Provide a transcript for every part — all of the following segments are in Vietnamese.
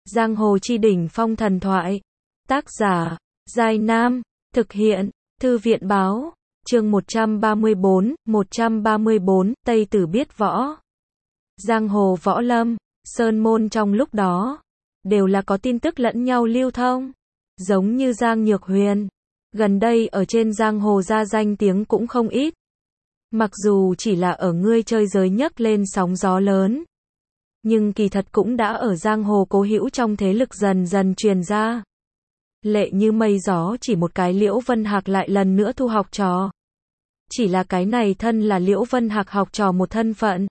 Giang hồ chi đỉnh phong thần thoại. Tác giả, Giai Nam. Thực hiện, Thư viện báo. Chương 134, Tây Tử biết võ. Giang hồ võ lâm, sơn môn trong lúc đó, đều là có tin tức lẫn nhau lưu thông. Giống như Giang Nhược Huyền, gần đây ở trên giang hồ ra danh tiếng cũng không ít. Mặc dù chỉ là ở ngươi chơi giới nhấc lên sóng gió lớn, nhưng kỳ thật cũng đã ở giang hồ cố hữu trong thế lực dần dần truyền ra. Lệ như mây gió, chỉ một cái Liễu Vân Hạc lại lần nữa thu học trò. Chỉ là cái này thân là Liễu Vân Hạc học trò một thân phận,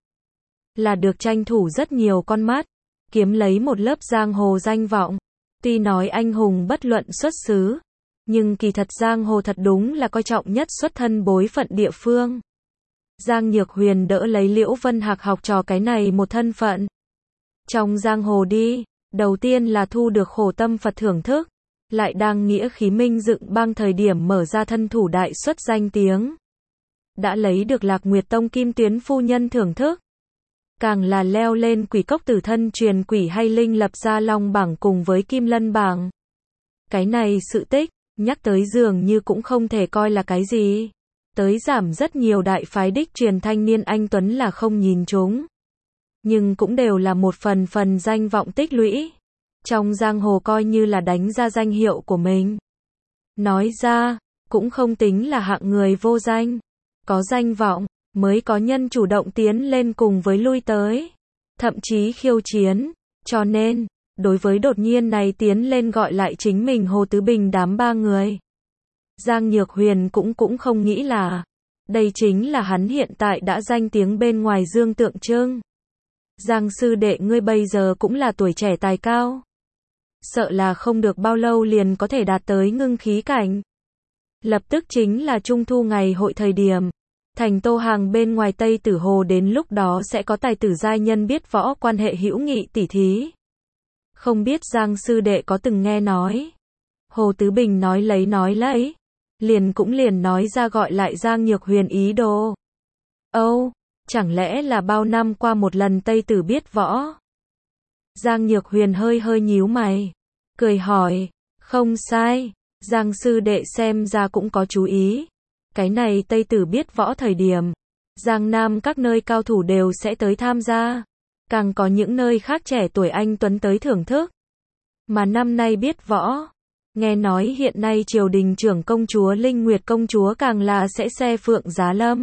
là được tranh thủ rất nhiều con mắt, kiếm lấy một lớp giang hồ danh vọng. Tuy nói anh hùng bất luận xuất xứ, nhưng kỳ thật giang hồ thật đúng là coi trọng nhất xuất thân bối phận địa phương. Giang Nhược Huyền đỡ lấy Liễu Vân Hạc học trò cái này một thân phận. Trong giang hồ đi, đầu tiên là thu được Khổ Tâm Phật thưởng thức, lại đang nghĩa khí minh dựng bang thời điểm mở ra thân thủ đại xuất danh tiếng. Đã lấy được Lạc Nguyệt Tông Kim Tuyến phu nhân thưởng thức. Càng là leo lên Quỷ Cốc Tử thân truyền quỷ hay linh lập ra Long bảng cùng với Kim Lân bảng. Cái này sự tích, nhắc tới dường như cũng không thể coi là cái gì. Tới giảm rất nhiều đại phái đích truyền thanh niên anh tuấn là không nhìn chúng. Nhưng cũng đều là một phần danh vọng tích lũy. Trong giang hồ coi như là đánh ra danh hiệu của mình. Nói ra, cũng không tính là hạng người vô danh. Có danh vọng, mới có nhân chủ động tiến lên cùng với lui tới. Thậm chí khiêu chiến. Cho nên, đối với đột nhiên này tiến lên gọi lại chính mình Hồ Tứ Bình đám ba người, Giang Nhược Huyền cũng không nghĩ là đây chính là hắn hiện tại đã danh tiếng bên ngoài dương tượng trưng. Giang sư đệ, ngươi bây giờ cũng là tuổi trẻ tài cao, sợ là không được bao lâu liền có thể đạt tới ngưng khí cảnh. Lập tức chính là Trung thu ngày hội thời điểm, thành Tô Hàng bên ngoài Tây Tử Hồ, đến lúc đó sẽ có tài tử giai nhân biết võ quan hệ hữu nghị tỉ thí. Không biết Giang sư đệ có từng nghe nói. Hồ Tứ Bình nói lấy, liền nói ra gọi lại Giang Nhược Huyền ý đồ. Âu, chẳng lẽ là bao năm qua một lần Tây Tử biết võ? Giang Nhược Huyền hơi nhíu mày, cười hỏi, không sai, Giang sư đệ xem ra cũng có chú ý. Cái này Tây Tử biết võ thời điểm, Giang Nam các nơi cao thủ đều sẽ tới tham gia, càng có những nơi khác trẻ tuổi anh tuấn tới thưởng thức. Mà năm nay biết võ, nghe nói hiện nay triều đình trưởng công chúa Linh Nguyệt công chúa càng là sẽ xe Phượng Giá Lâm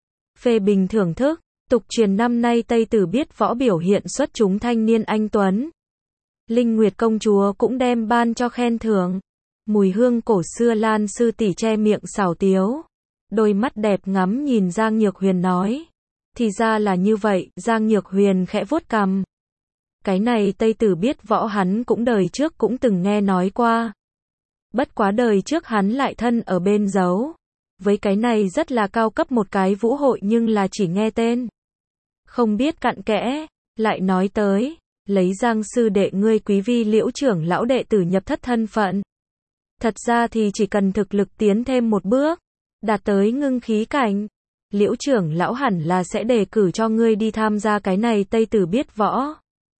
phê bình thưởng thức. Tục truyền năm nay Tây Tử biết võ biểu hiện xuất chúng thanh niên anh tuấn, Linh Nguyệt công chúa cũng đem ban cho khen thưởng. Mùi hương cổ xưa Lan sư tỷ che miệng xảo tiếu, đôi mắt đẹp ngắm nhìn Giang Nhược Huyền nói, thì ra là như vậy. Giang Nhược Huyền khẽ vuốt cằm. Cái này Tây Tử biết võ hắn cũng đời trước cũng từng nghe nói qua. Bất quá đời trước hắn lại thân ở bên giấu. Với cái này rất là cao cấp một cái vũ hội nhưng là chỉ nghe tên, không biết cặn kẽ. Lại nói tới, lấy Giang sư đệ ngươi quý vi Liễu trưởng lão đệ tử nhập thất thân phận. Thật ra thì chỉ cần thực lực tiến thêm một bước, đạt tới ngưng khí cảnh, Liễu trưởng lão hẳn là sẽ đề cử cho ngươi đi tham gia cái này Tây Tử biết võ.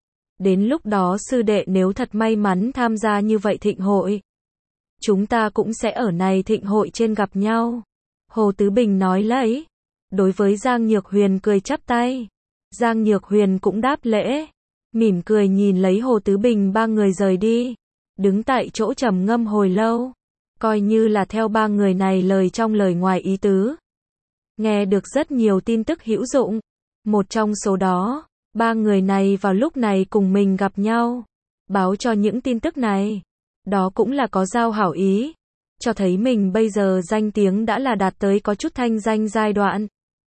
Đến lúc đó sư đệ nếu thật may mắn tham gia như vậy thịnh hội, chúng ta cũng sẽ ở này thịnh hội trên gặp nhau. Hồ Tứ Bình nói lấy, đối với Giang Nhược Huyền cười chắp tay. Giang Nhược Huyền cũng đáp lễ, mỉm cười nhìn lấy Hồ Tứ Bình ba người rời đi, đứng tại chỗ trầm ngâm hồi lâu, coi như là theo ba người này lời trong lời ngoài ý tứ. Nghe được rất nhiều tin tức hữu dụng, một trong số đó, ba người này vào lúc này cùng mình gặp nhau, báo cho những tin tức này, đó cũng là có giao hảo ý, cho thấy mình bây giờ danh tiếng đã là đạt tới có chút thanh danh giai đoạn.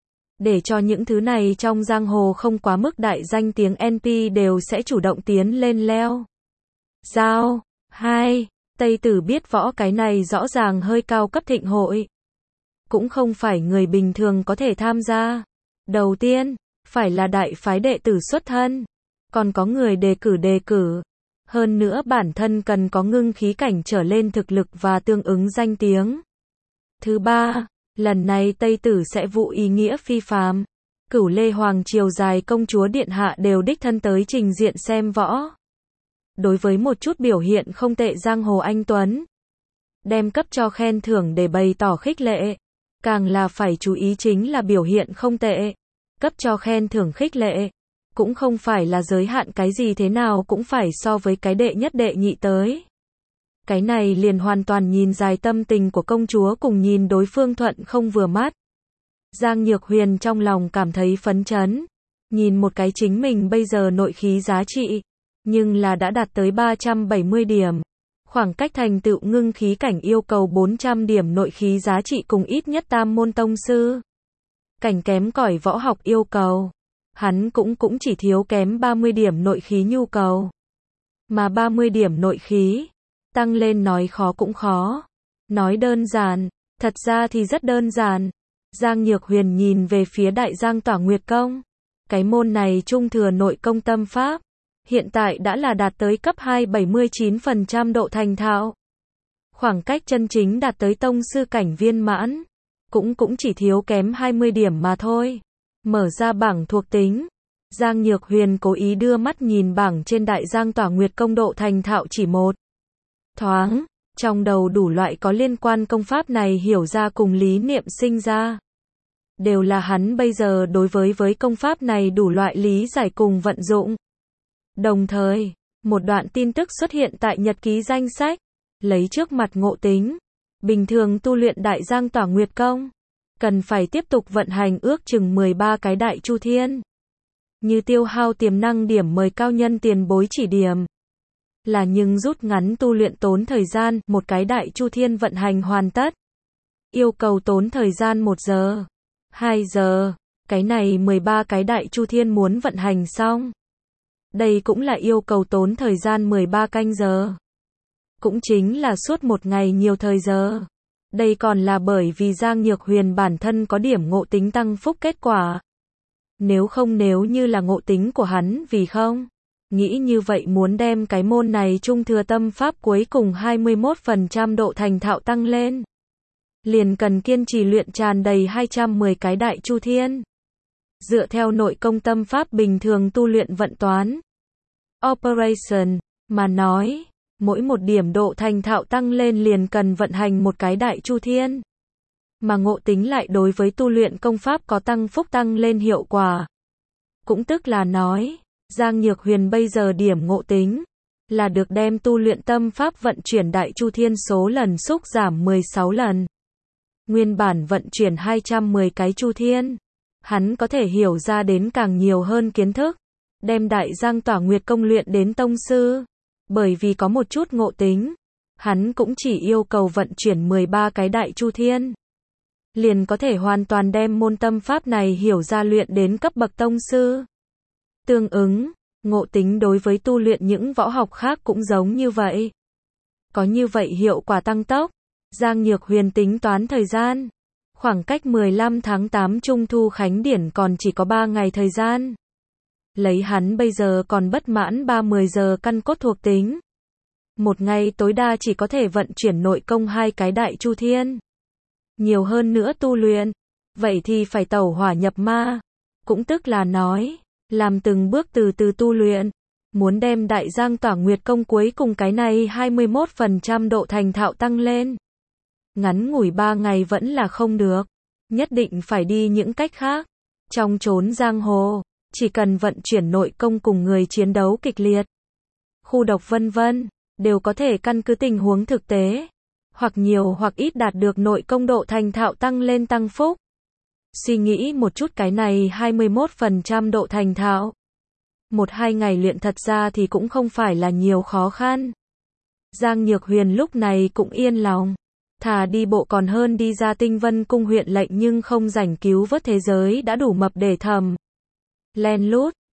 Để cho những thứ này trong giang hồ không quá mức đại danh tiếng NP đều sẽ chủ động tiến lên leo. Giao 2. Tây Tử biết võ cái này rõ ràng hơi cao cấp thịnh hội. Cũng không phải người bình thường có thể tham gia. Đầu tiên, phải là đại phái đệ tử xuất thân. Còn có người đề cử. Hơn nữa bản thân cần có ngưng khí cảnh trở lên thực lực và tương ứng danh tiếng. Thứ ba, lần này Tây Tử sẽ vụ ý nghĩa phi phàm. Cửu Lê Hoàng Triều dài công chúa điện hạ đều đích thân tới trình diện xem võ. đối với một chút biểu hiện không tệ giang hồ anh tuấn, đem cấp cho khen thưởng để bày tỏ khích lệ. Càng là phải chú ý chính là biểu hiện không tệ, cấp cho khen thưởng khích lệ, cũng không phải là giới hạn cái gì thế nào cũng phải so với cái đệ nhất đệ nhị tới. Cái này liền hoàn toàn nhìn dài tâm tình của công chúa cùng nhìn đối phương thuận không vừa mắt. Giang Nhược Huyền trong lòng cảm thấy phấn chấn, nhìn một cái chính mình bây giờ nội khí giá trị, nhưng là đã đạt tới 370 điểm. Khoảng cách thành tựu ngưng khí cảnh yêu cầu 400 điểm nội khí giá trị cùng ít nhất tam môn tông sư. Cảnh kém cỏi võ học yêu cầu. Hắn cũng chỉ thiếu kém 30 điểm nội khí nhu cầu. Mà 30 điểm nội khí, tăng lên nói khó cũng khó. Nói đơn giản, thật ra thì rất đơn giản. Giang Nhược Huyền nhìn về phía Đại Giang Tỏa Nguyệt Công. Cái môn này trung thừa nội công tâm pháp. Hiện tại đã là đạt tới cấp 2 79% độ thành thạo. Khoảng cách chân chính đạt tới tông sư cảnh viên mãn. Cũng chỉ thiếu kém 20 điểm mà thôi. Mở ra bảng thuộc tính. Giang Nhược Huyền cố ý đưa mắt nhìn bảng trên Đại Giang Tỏa Nguyệt Công độ thành thạo chỉ một thoáng. Trong đầu đủ loại có liên quan công pháp này hiểu ra cùng lý niệm sinh ra. Đều là hắn bây giờ đối với công pháp này đủ loại lý giải cùng vận dụng. Đồng thời, một đoạn tin tức xuất hiện tại nhật ký danh sách, lấy trước mặt ngộ tính. Bình thường tu luyện Đại Giang Tỏa Nguyệt Công, cần phải tiếp tục vận hành ước chừng 13 cái đại chu thiên. Như tiêu hao tiềm năng điểm mời cao nhân tiền bối chỉ điểm. Là nhưng rút ngắn tu luyện tốn thời gian, một cái đại chu thiên vận hành hoàn tất. Yêu cầu tốn thời gian 1 giờ, 2 giờ, cái này 13 cái đại chu thiên muốn vận hành xong. Đây cũng là yêu cầu tốn thời gian 13 canh giờ. Cũng chính là suốt một ngày nhiều thời giờ. Đây còn là bởi vì Giang Nhược Huyền bản thân có điểm ngộ tính tăng phúc kết quả. Nếu như là ngộ tính của hắn vì không nghĩ như vậy muốn đem cái môn này trung thừa tâm pháp cuối cùng 21% độ thành thạo tăng lên. Liền cần kiên trì luyện tràn đầy 210 cái đại chu thiên. Dựa theo nội công tâm pháp bình thường tu luyện vận toán. Operation, mà nói, mỗi một điểm độ thành thạo tăng lên liền cần vận hành một cái đại chu thiên. Mà ngộ tính lại đối với tu luyện công pháp có tăng phúc tăng lên hiệu quả. Cũng tức là nói, Giang Nhược Huyền bây giờ điểm ngộ tính, là được đem tu luyện tâm pháp vận chuyển đại chu thiên số lần xúc giảm 16 lần. Nguyên bản vận chuyển 210 cái chu thiên. Hắn có thể hiểu ra đến càng nhiều hơn kiến thức. Đem Đại Giang Tỏa Nguyệt Công luyện đến tông sư. Bởi vì có một chút ngộ tính. Hắn cũng chỉ yêu cầu vận chuyển 13 cái đại chu thiên. Liền có thể hoàn toàn đem môn tâm pháp này hiểu ra luyện đến cấp bậc tông sư. Tương ứng, ngộ tính đối với tu luyện những võ học khác cũng giống như vậy. Có như vậy hiệu quả tăng tốc. Giang Nhược Huyền tính toán thời gian. Khoảng cách 15 tháng 8 Trung Thu Khánh Điển còn chỉ có 3 ngày thời gian. Lấy hắn bây giờ còn bất mãn 30 giờ căn cốt thuộc tính. Một ngày tối đa chỉ có thể vận chuyển nội công 2 cái đại chu thiên. Nhiều hơn nữa tu luyện. Vậy thì phải tẩu hỏa nhập ma. Cũng tức là nói, làm từng bước từ từ tu luyện. Muốn đem Đại Giang Tỏa Nguyệt Công cuối cùng cái này 21% độ thành thạo tăng lên. Ngắn ngủi 3 ngày vẫn là không được. Nhất định phải đi những cách khác. Trong chốn giang hồ, chỉ cần vận chuyển nội công cùng người chiến đấu kịch liệt, khu độc vân vân, đều có thể căn cứ tình huống thực tế, hoặc nhiều hoặc ít đạt được nội công độ thành thạo tăng lên tăng phúc. Suy nghĩ một chút cái này 21% độ thành thạo. 1-2 ngày luyện thật ra thì cũng không phải là nhiều khó khăn. Giang Nhược Huyền lúc này cũng yên lòng. Thà đi bộ còn hơn đi ra Tinh Vân Cung huyện lệnh nhưng không rảnh cứu vớt thế giới đã đủ mập để thầm. Len lút,